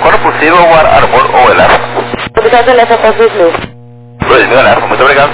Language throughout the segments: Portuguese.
quando possível, o Armor ou Eleva. Obrigado, Eleva após 2000. 2000, Eleva, muito obrigado.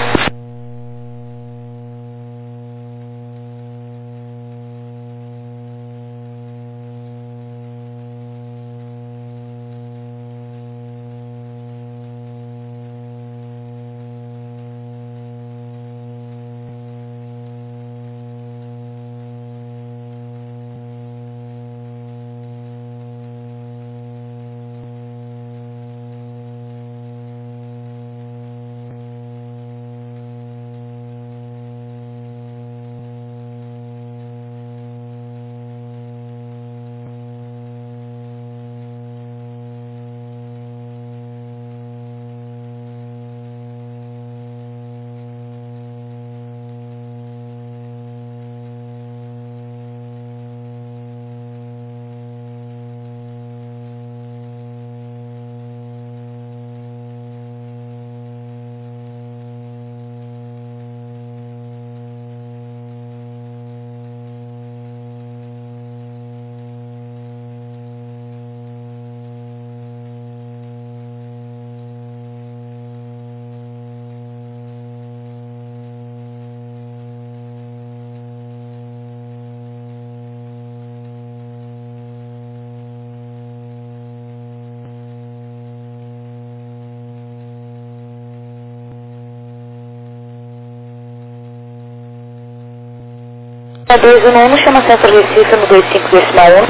A 211, chama Centro Recife no 25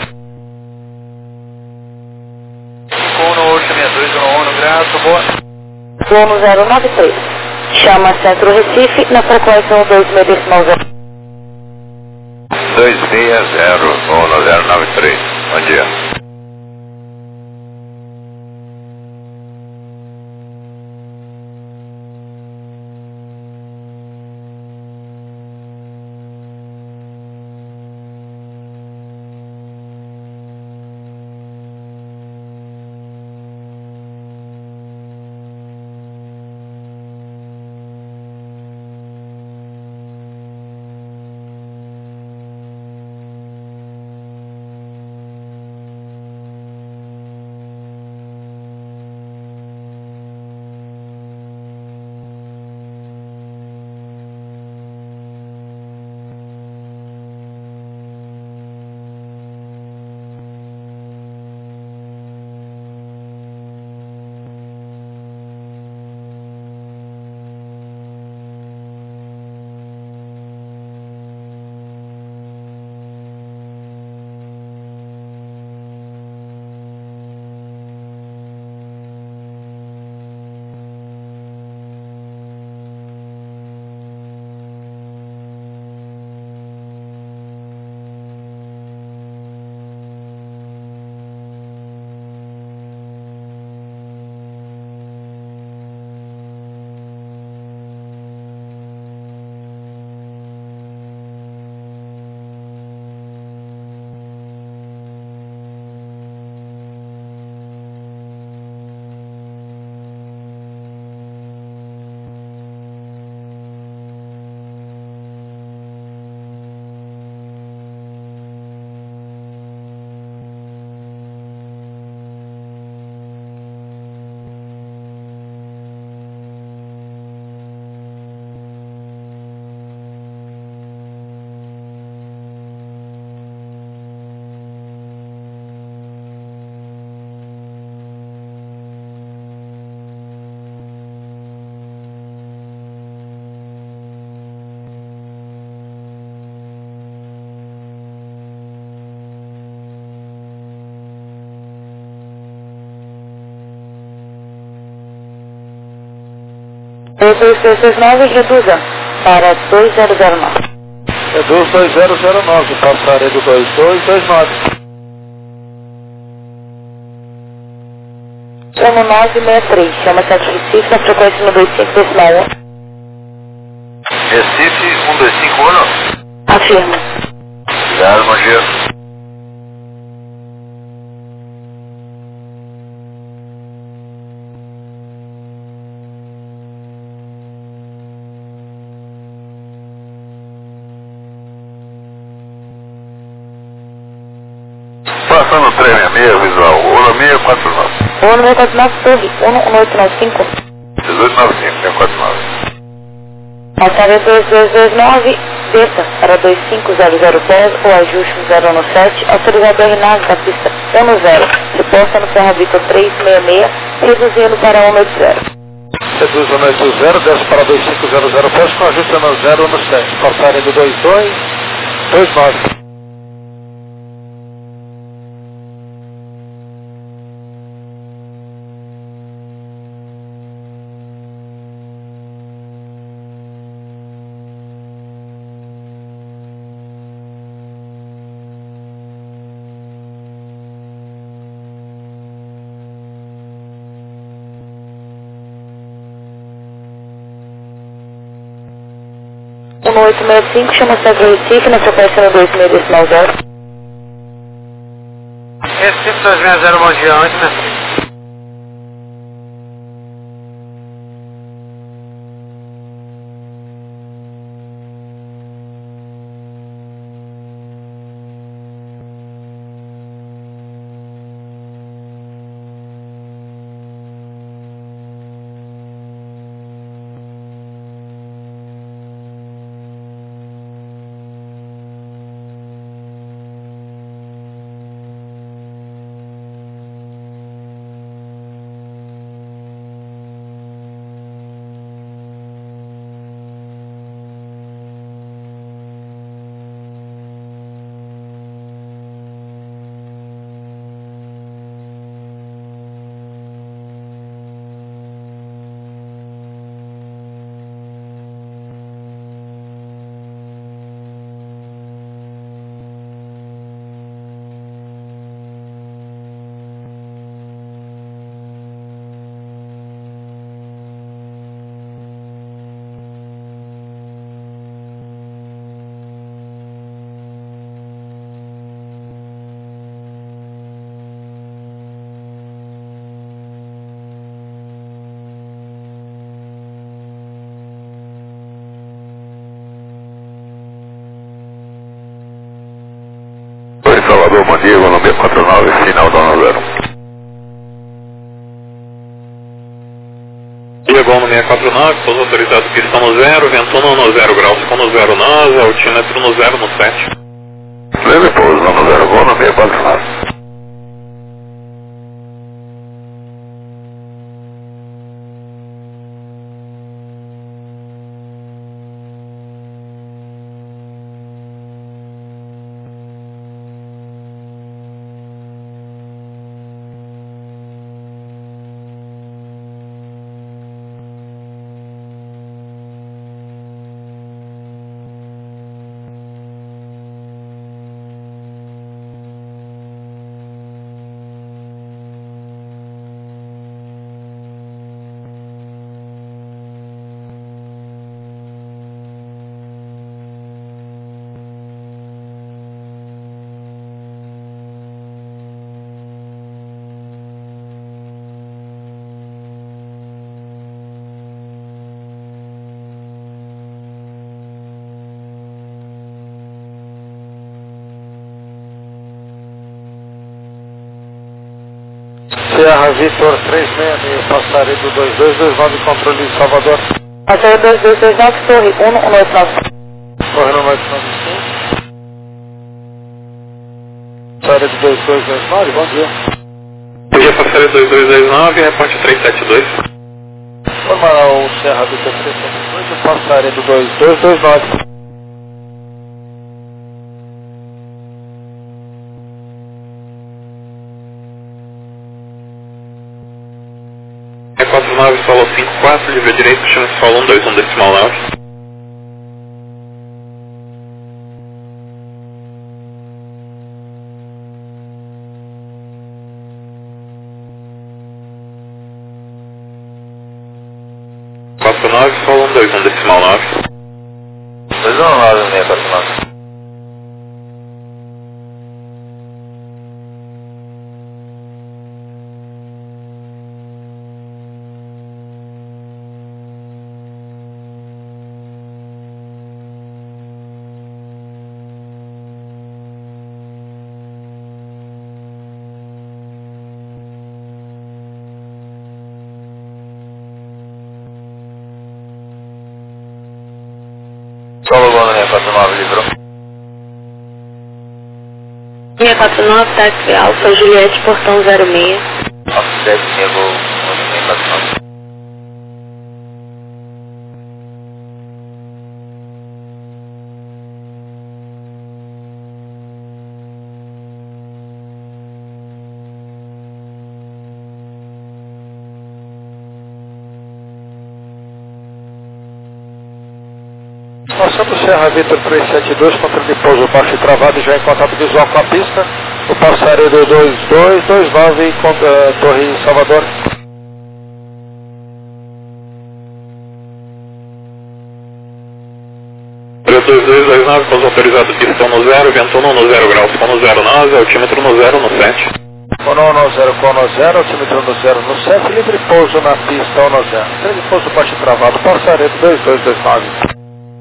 516211, graças, boa. Dono 093. Chama Centro Recife na frequência 126 2601093. Bom dia. E 2269, reduza para 2009. Reduz 2009, passarei do 2229. Chama 963, chama Centro Recife na frequência no 25 Recife 1251. Afirma. Obrigado, bom dia. Passando 366, visual, 649. 649 Torre, 1895. 1895, 649. Passagem 2229, desça para 2500 pés ou ajuste no 017, autorizado RNAV da pista 10, reposta no Ferrabito 366, reduzindo para 180. Reduz 180, desce para 2500 pés com ajuste no 017. Passagem do 2229. No 865, chama Centro Recife, na frequência no 2600. Recife 260, bom dia, 863. Salvador, bom dia, Gol 649, final da 10. Gol 649, todos autorizados que estão no 0, ventando no 0 graus, ficou no 0 nós, altímetro no 0 no 7. Leve pouso no 0, Gol 649. Sierra Vitor 366, passarei do 2229, controle de Salvador. Passagem 2229, Torre, 1189. Corre no 895. Passarei do 2229, bom dia. Bom dia, passageiro 2229, reponte 372. Formará o Sierra Vitor 372, eu passarei do 2229. É 49, solo 54, livre direito, chama solo 121 decimal 9. Solo 121 decimal 9. 219, 649. 649, livrou. 649, táxi Alfa, Juliette, portão 06. Alfa 7, nego, 649. Passando Serra Vitor 372, controle de pouso baixo e travado, já em contato visual com a pista. O passaredo 2229 com Torre Salvador. 2229, pouso autorizado, pistão no 0, vento 1 no 0 graus, com no 0 nós, altímetro no 0 no 7. Cono no 0, cono 0, altímetro no 0 no 7, livre pouso na pista 1 no 0. Livre pouso baixo e travado, passaredo 2229.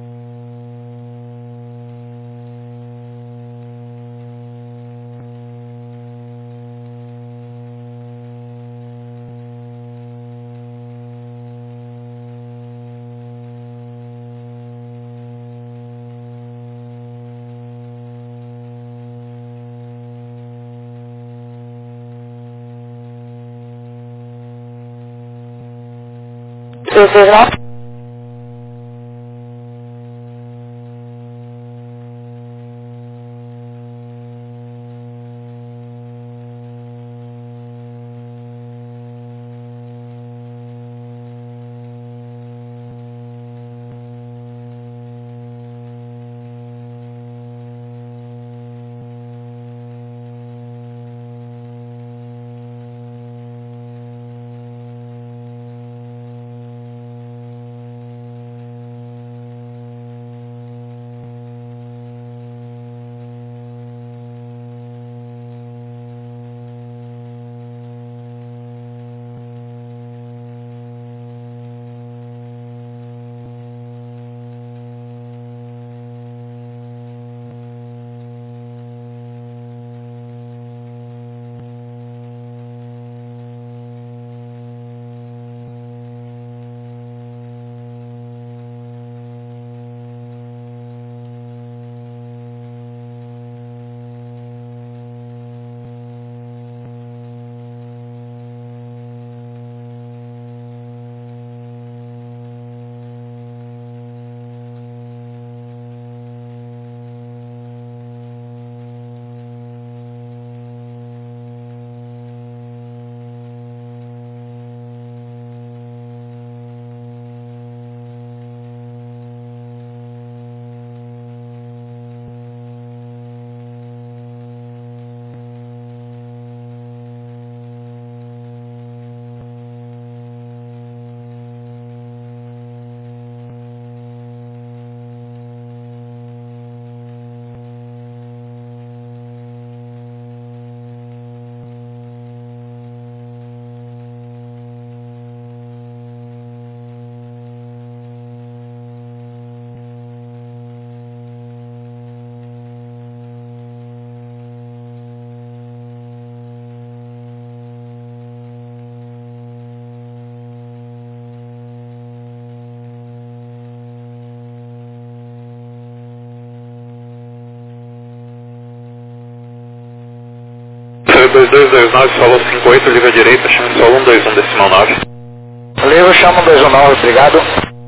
Serra 2229, solo 58, livre à direita, chame solo 121, decimal 9. Livre, chama 119, obrigado.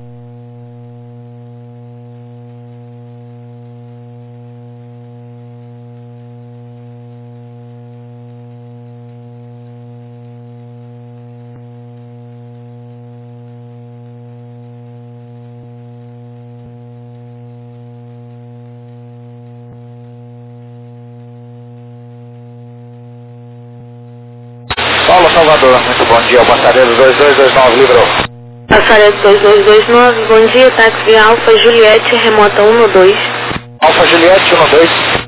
Paulo Salvador, muito bom dia, o passaredo 2229, livrou. Passaredo 2229, bom dia, táxi Alfa, Juliette, remota 112. Alfa Juliette 12.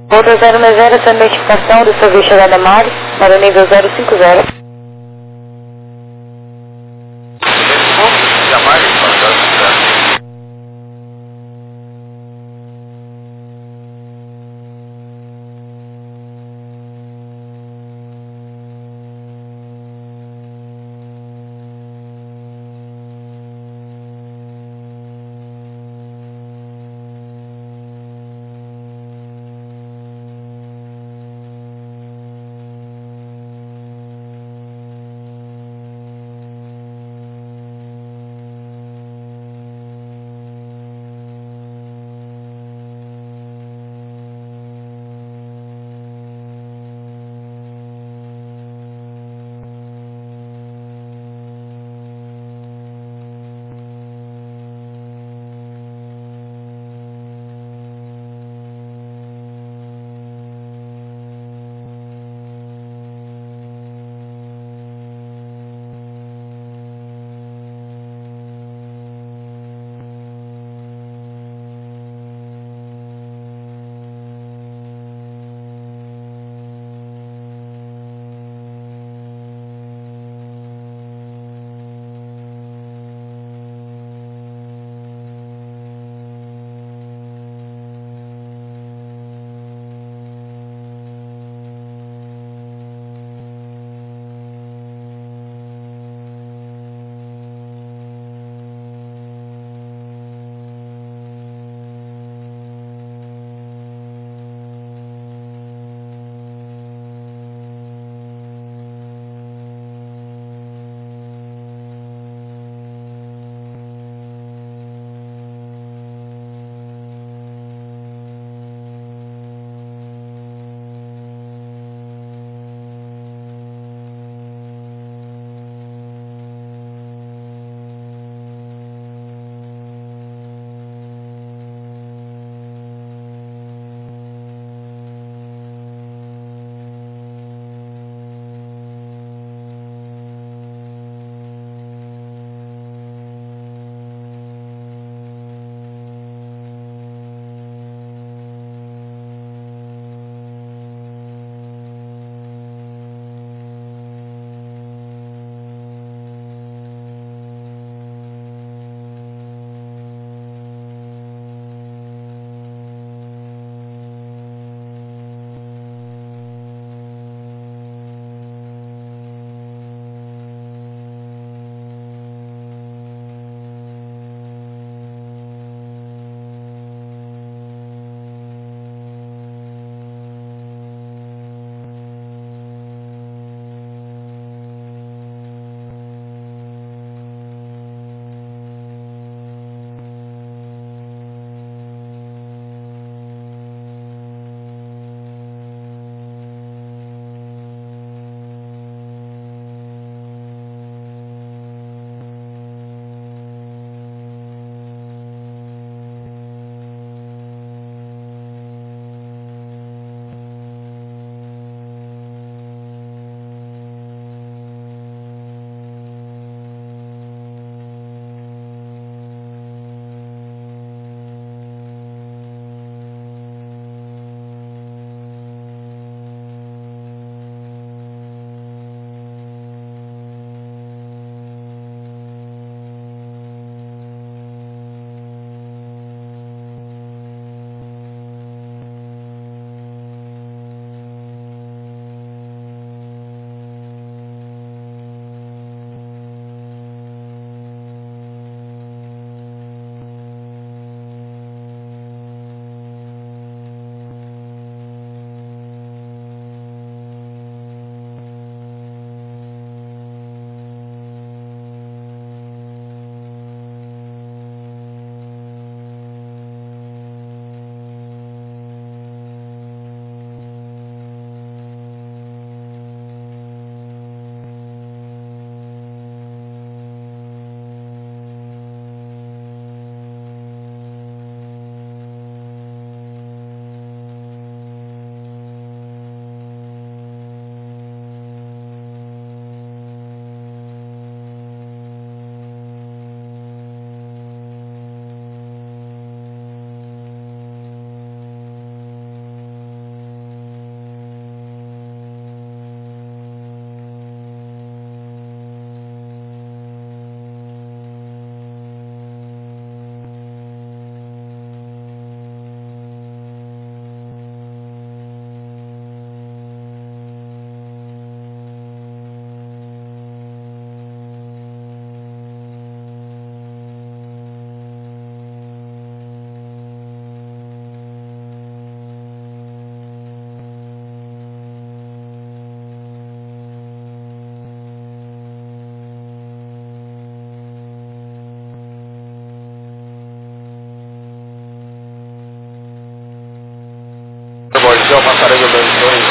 Volta 060, essa notificação do seu bicho da Damares, para o nível 050.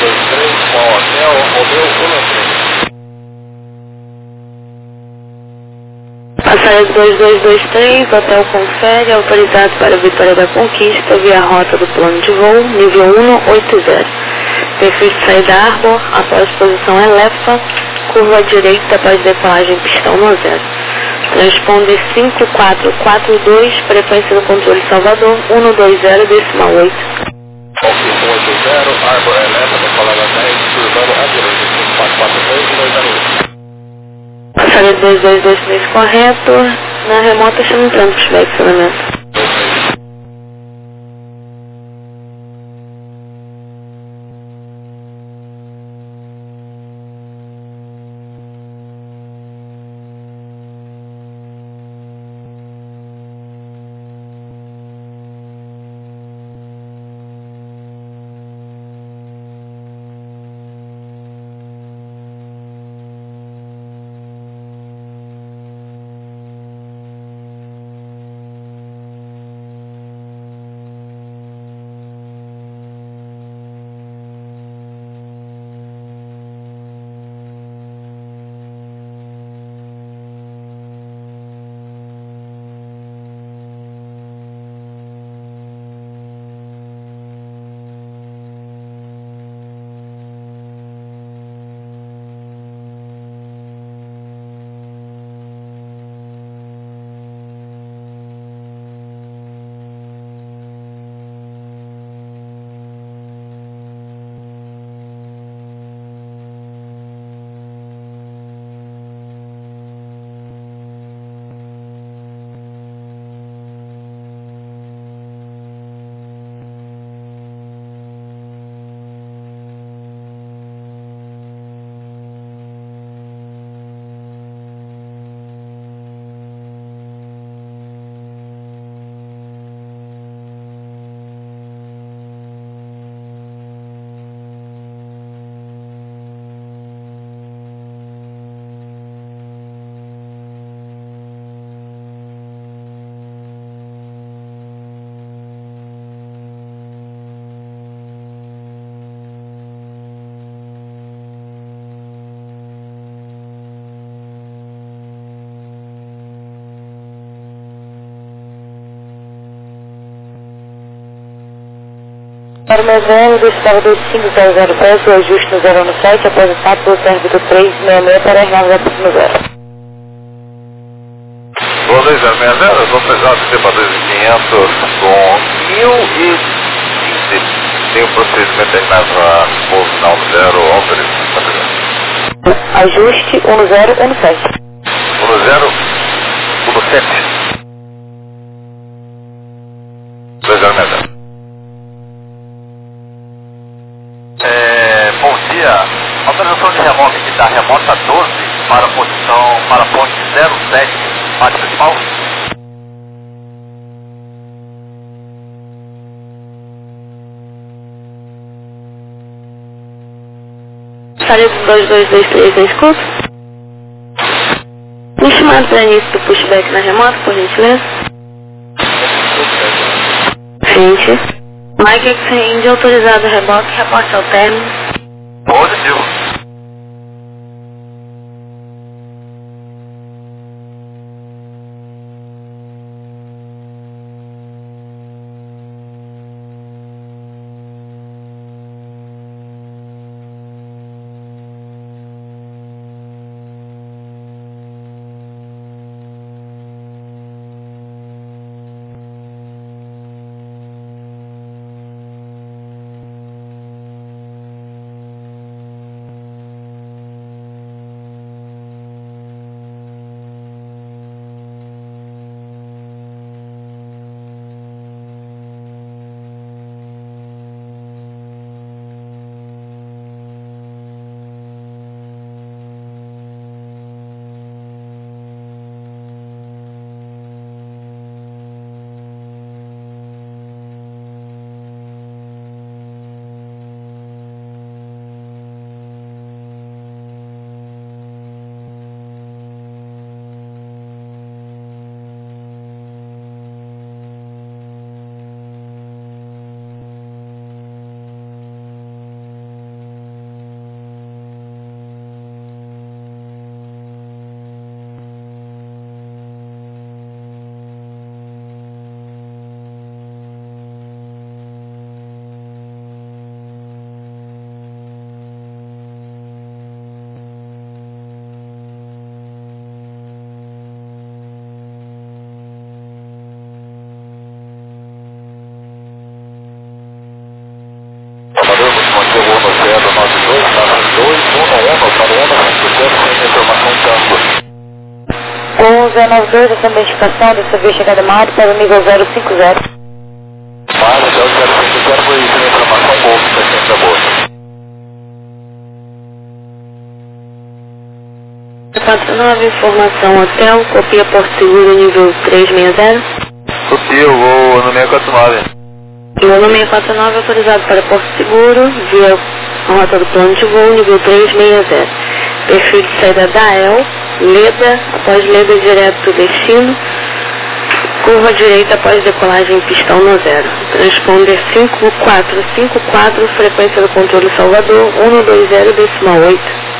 2223, qual hotel, Romeu, Lula 3. Passageiro 2223, Hotel Confere, autorizado para Vitória da Conquista, via rota do plano de voo, nível 180. Perfil de saída Arbor, após posição Elefa, curva à direita após decolagem pistão no 0. Transponder 5442, frequência do controle Salvador, 120, decimal 8. Ok, 180, Arbor Elefa, decolada 10, curvando à direita, 5442 e 208. Passageiro 2223 correto, na remota estamos entrando para o flexionamento. Para o meu voo, do Salvador 500 peço, ajuste no 017, após o tato do serviço 366 para as 9 da próxima 0. Boa 2060, eu vou precisar de para 2500 com 1015. Tem um procedimento terminado na voo final 0, autorizado. Ajuste 1017. 1017. 2060. Bom dia, autorização de remota aqui da remota 12 para a posição, para a ponte 07, parte principal. Saída 2223 na escuta. Me chamado para início do pushback na remota, por gentileza. Gente. Mike Exchange autorizado reboque, reporte ao término. Positivo. 092, essa identificação dessa vez chegada Mário para o nível 050. Mário, Hotel 050, foi isso, né? Informação boa, sequência boa. 49, informação hotel, copia Porto Seguro nível 360. Copia, eu vou no 649. O no 649 autorizado para Porto Seguro, via rota do plano de voo nível 360. Perfil de saída da AEL, Leda, após Leda direto destino, curva direita após decolagem pistão no 0. Transponder 5454, frequência do controle Salvador, 120,8.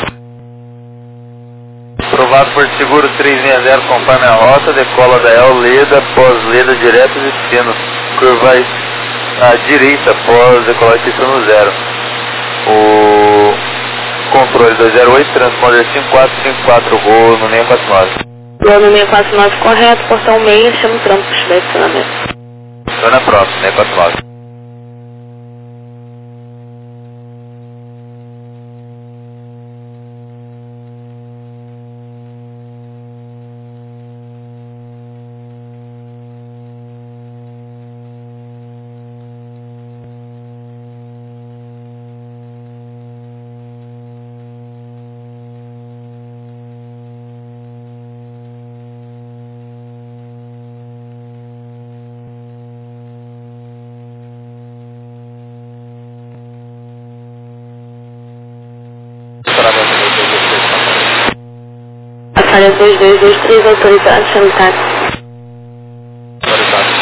Aprovado por seguro 360, conforme a rota, decola da El Leda, pós-Leda, direto destino. Curva à direita, pós-decolar pistão no 0. O controle 208, transponder 5454, gol no 649. Gol no 649 correto, portão 6, chama o trampo para estacionamento. Estou na próxima, 649. A falha 2223, autorizado, chama o táxi. Autorizado.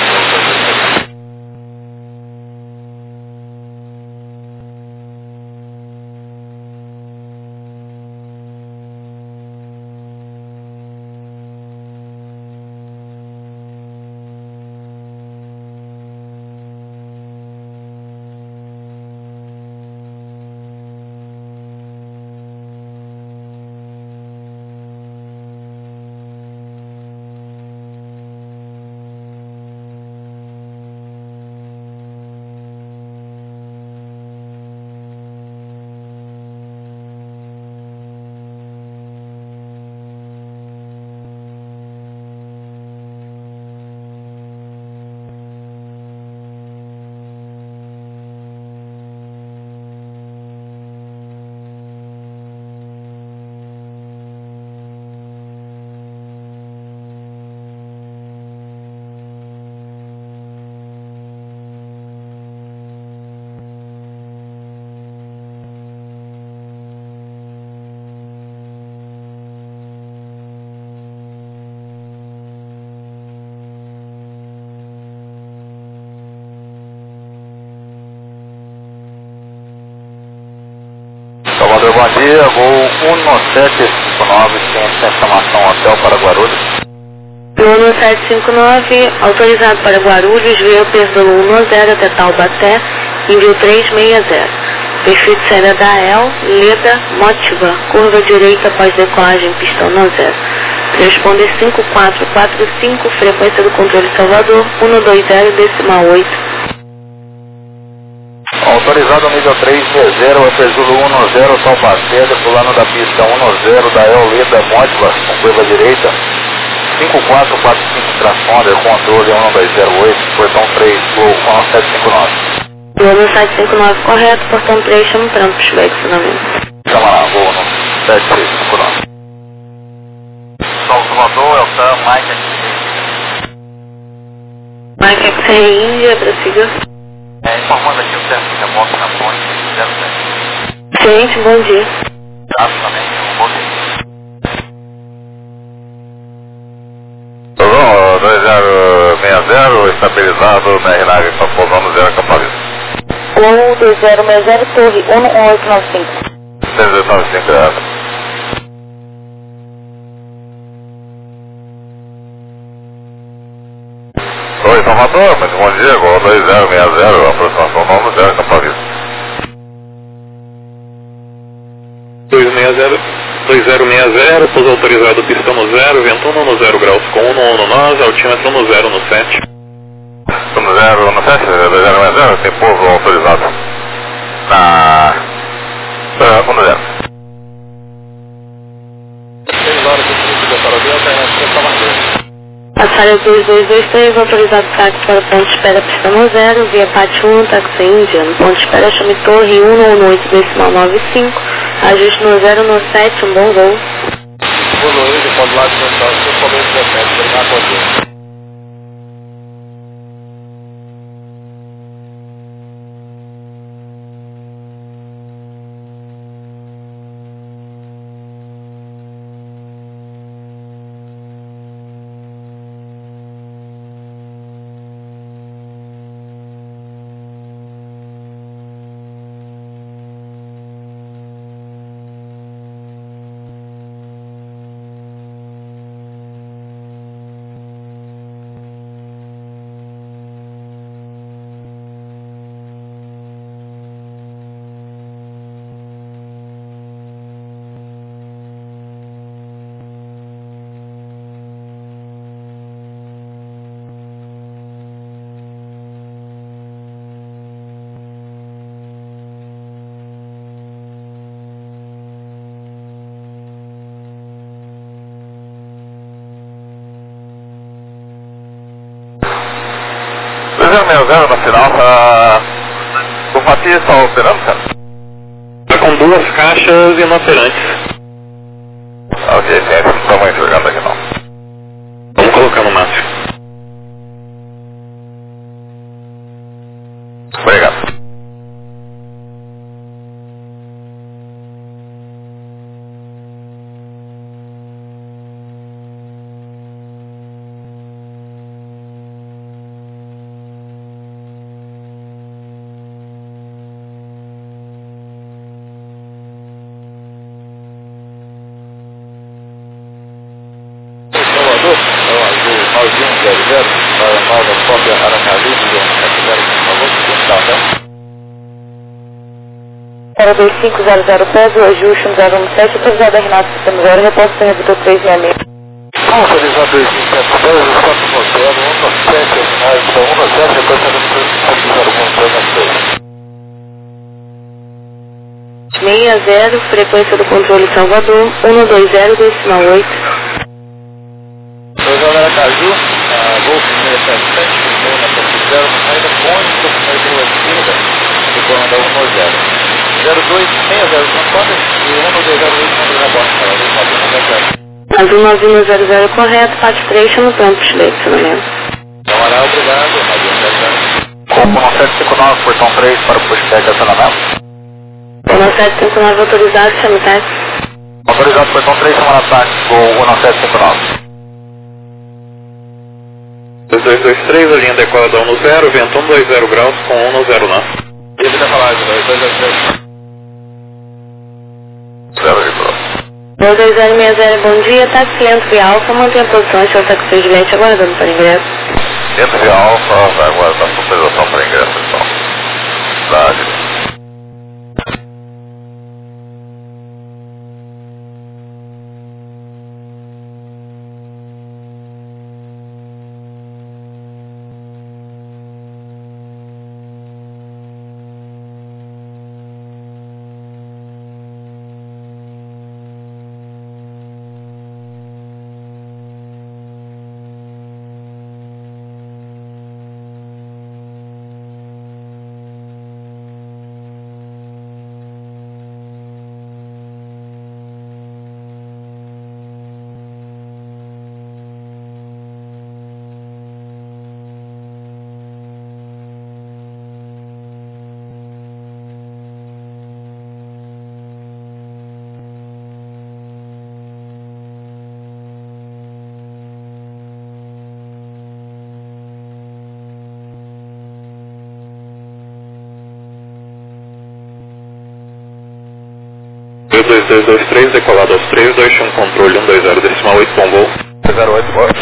Salvador, bom dia, voo 1759, sem informação hotel para Guarulhos. Voo 1759, autorizado para Guarulhos, veio pelo 10 até Taubaté, nível 360. Perfil de saída da AEL, Leda, Motiva, curva direita após decolagem pistão no 0. Transponder 5445, frequência do controle Salvador, 120,8. Autorizado nível 360, Epezulo 10, Taubaté, decolando da pista 10 da El Leda, Motiva, com curva direita. 5445 transponder, controle 1208, portão 3, gol 1759. Gol no 759 correto, portão 3, chama o trampo, estacionamento. Chama lá, gol no 7359. Salvador, Eltan, Mike Mike X-Ray Índia, prossiga. Informando aqui o centro de remoto na ponte 07. Gente, bom dia. Abraço também, bom dia. 2060, estabilizado na RNAG, está pousando 0 Capalista. Gol 2060, torre 11895. 1895, é. Oi, Salvador, muito bom dia, gol 2060, aproximação nome 0 Capalista. 2060, pouso autorizado pistão no 0, vento 1 no 0 graus com 1 no nós, altímetro no 0 no 7. No 0 no 7, 2060, tem pouso autorizado na 1 no 0. 6 horas e 30 da Delta, Passaria 2223, autorizado táxi para ponto de espera pista no 0, via Pátio 1, táxi indiano. Ponto de espera chame Torre 118,95, ajuste no 017, um bom voo. Boa noite, pode lá de você, comece a meta, obrigado por você. Zero na final, o Matias está operando, cara? Está com 2 caixas inoperantes. Ok, tem, não estamos enxergando aqui não. Vamos colocar no máximo. Obrigado. Para 2500 pés, o ajuste 117, autorizado a Renato Sistema 0, repórter servidor 366. Autorizado 2500 pés, o Santo Modelo, 117, finais, 110, depois servidor 60, frequência do controle Salvador, 120, decimal 8. Pousada Aracaju, voo 677, voo na Porto 0, saída Mônica, saída Rua Esquerda, do comando 110. 0260 Antônio e 1208 na borda, Azul 9100 correto, parte 3, chama o campo de direcionamento. Camarada, obrigado, Como 759, portão 3 para o pushback de acionamento. Como 759 autorizado, chama o táxi. Autorizado portão 3, chama o táxi, Gol 1759. 2223, a linha decola da 10, vento 120 graus com 10 na. Ele vai falar de 2223. 22060, bom dia, táxi lento via Alfa, mantenha a posição, seu taxi de lente aguardando para ingresso. Lento via Alfa, vai aguardar a autorização para ingresso, então. Cidade. E 2223, decolado aos 3, 21, controle 120, decimal 8, bom voo. 08, bora.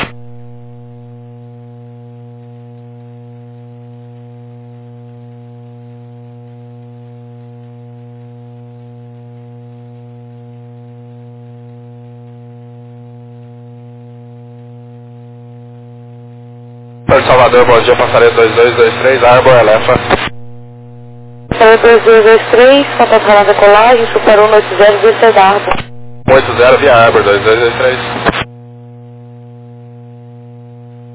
Porto Salvador, bom dia, passaria 2223, Arbor, Elefa. Para 2223, contato com a decolagem, superou no 80, VC da Arbor. 80 via Arbor, 2223.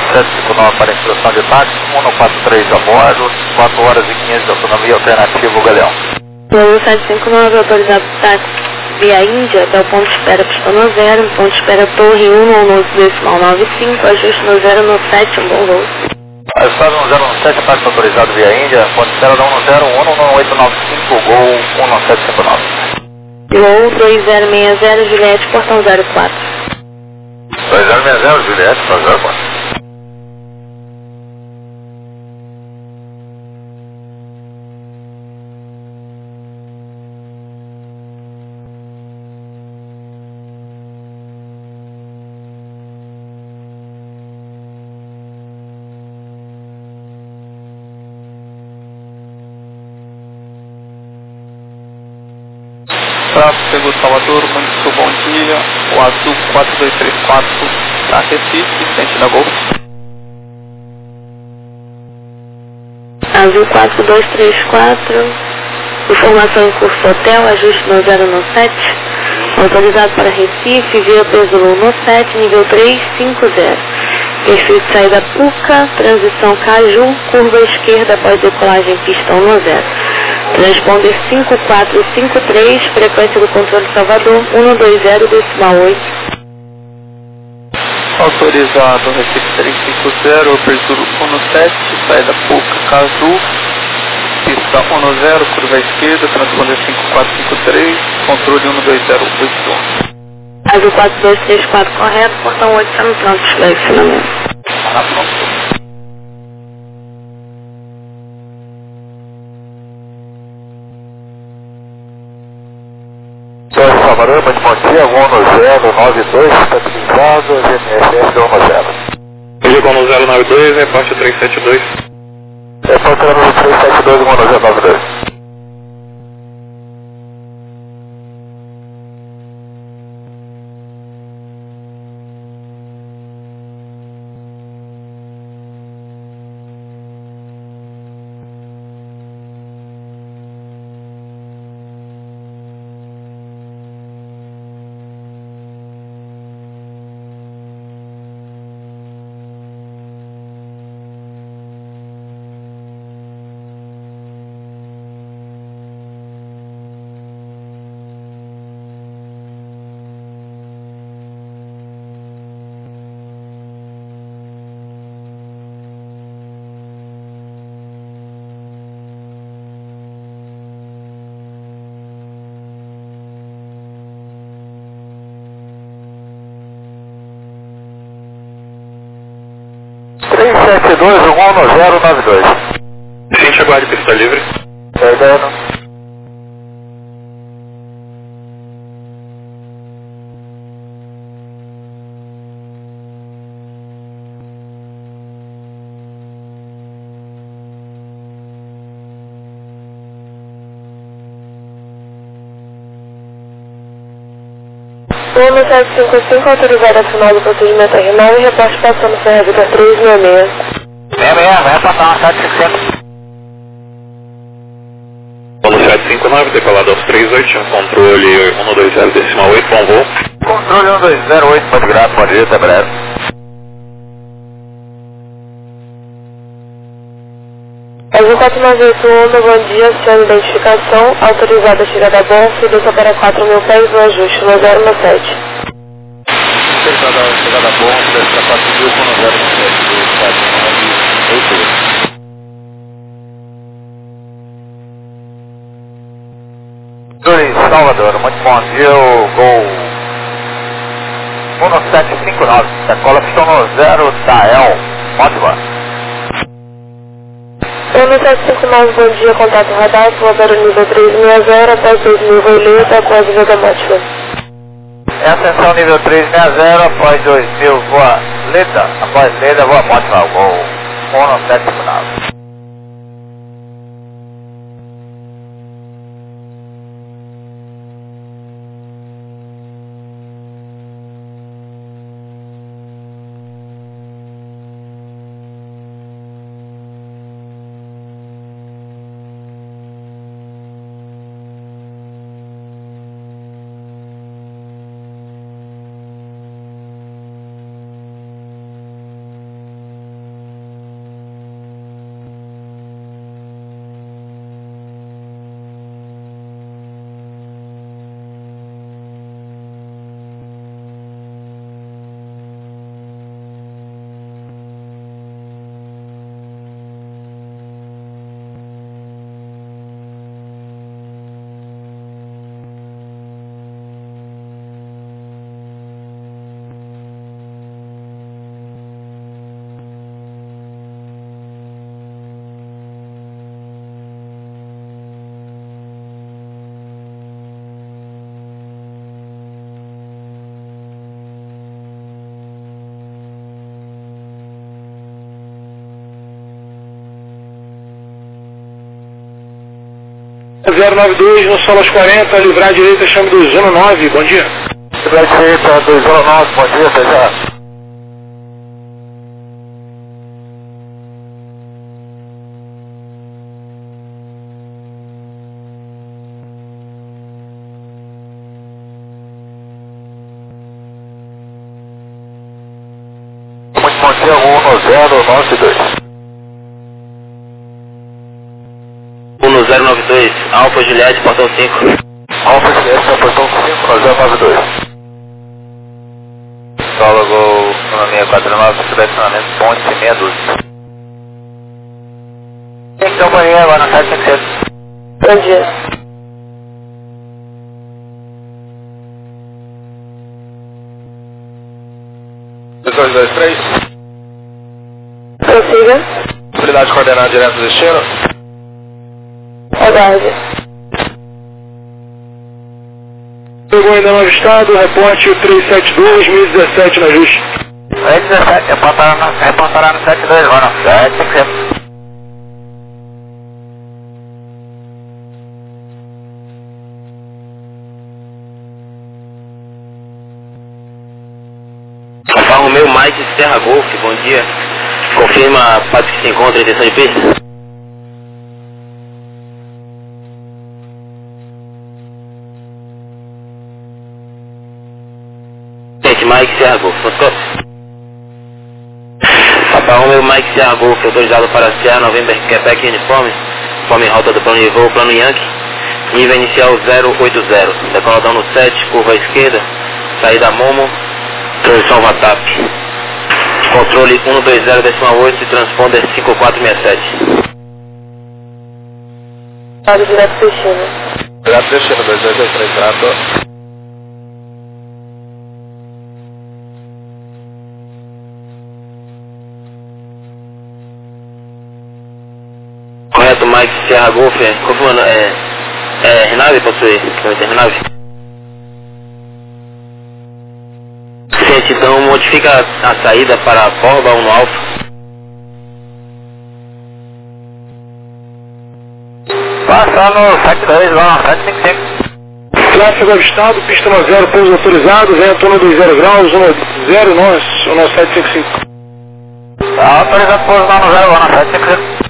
1759 para instrução de táxi, 143 a bordo, 4 horas e 15 de autonomia alternativa, o Galeão. Voo 759, autorizado táxi via Índia, até o ponto de espera pista no 0, ponto de espera Torre 1, 95, ajuste no 017, um bom voo. Estado 107, táxi autorizado via Índia, ponto de espera 10895, Gol 1759. Voo 2060, Juliette, portão 04. 2060, Juliette, portão 04. Tráfego Salvador, muito bom dia. O azul 4234 para Recife, sentido a Gol. Azul 4234, informação em curso hotel, ajuste no 017, autorizado para Recife, via Peso 17, nível 350. Perfil de saída Puca, transição Caju, curva esquerda após decolagem pistão no 0. Transponder 5453, frequência do controle Salvador, 120,8. Autorizado Recife 350, abertura 17, saída Puca, Caju, pista 10, curva esquerda, transponder 5453, controle 12081. Azul 4234 correto, portão 8 está no pronto de flexionamento. Salvador, muito bom dia, voo no 092, estabilizado, GNSS do 10. Ele no 092, repórter 372. Repórter número 372, voo no 092. No 092. Gente, aguarde pista livre. Perdendo. Voo 755, autorizado a final do procedimento renal e reporte passando Serra Vida 366. 66, vai passar uma 750. Voo 759, decolado aos 38, controle 120,8, bom voo. Controle 1208, muito grato, bom dia, até breve. Azul 4981, bom dia, senhor identificação, autorizado a chegada a bordo, segurança para 4.000 pés no ajuste, no 017. Chegada a bom, para 4.000 com 017, Salvador, muito bom dia, o Gol 1759, decola pistão no 0, Tael, Mótiva. Ano 759, bom dia, contato radar, voador nível 360, após 2000, Voileta, após o da Mótiva. Ascensão nível 360, após 2000, voa Leda, após Leda, voa Mótiva, Gol 1759. 1092 no solo aos 40, livrar à direita, chame 219, bom dia. Livrar à direita, 219, bom dia, até já. Bom dia, 1092. 1092, Alfa Juliette, portão 5. Alfa Juliette, portão 5, 1092. Solo Gol 649, selecionamento ponte 612. Então, banheiro agora no 757. Bom dia. Dois, dois, três. Prossiga. Unidade coordenada direto do destino. Aguarde. Pegou ainda no estado, reporte 372, 1017 na ajuste. 17, reportará no 72, agora no 757. Alfa Romeo Mike Serra Golf, bom dia. Confirma a parte que se encontra em intenção de pista. Mike Serra Golf, Alfa Romeo Mike Serra Golf, autorizado para Sierra November Quebec Uniforme, conforme rota do plano de voo, plano Yankee, nível inicial 080, decoladão no 7, curva à esquerda, saída Momo, transição VATAP, controle 120.8 e transponder 5467. Pode direto destino. Direto destino, 2223, direto. Correto, Mike Serra Golf, confirmando, Renave, possui, Renave. Gente, então modifica a saída para a Borba 1 no Alfa. Passar no 72, lá no 755. Tráfego avistado, pista 90, pouso autorizado, vento 120 graus, 10, o nosso 755. Tá autorizado pouso lá no 0, lá no 755.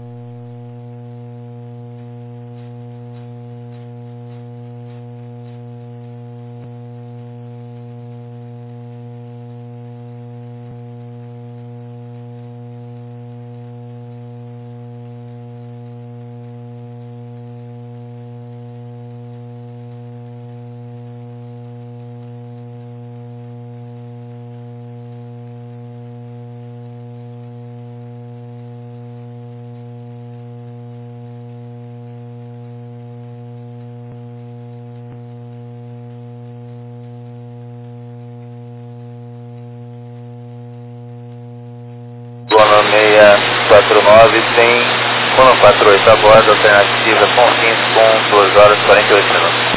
Bono 649 tem 148 a bordo, alternativa Confins com 2 horas e 48 minutos.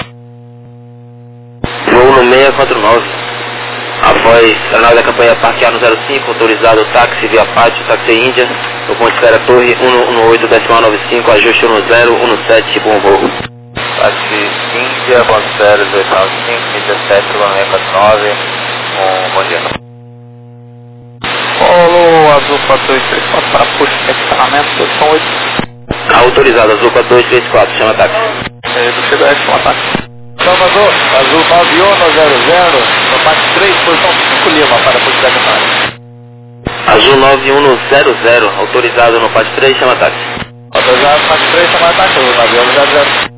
Voo no 649. Após a nave da campanha parquear no 05, autorizado táxi via pátio, táxi Índia, no ponto esfera Torre 118.95, ajuste 1017, bom voo. Táxi Índia, ponto esfera 295, 17, km 649, bom dia. Polo Azul 4234 para puxo de estacionamento, posição 8. Autorizado, Azul 4234, chama táxi. Do CBS, chama táxi. Salvador, Azul 9100, no parte 3, posição 5 Lima, para a posição da Azul 9100, autorizado no parte 3, chama táxi. Autorizado no parte 3, chama táxi, Azul 9100.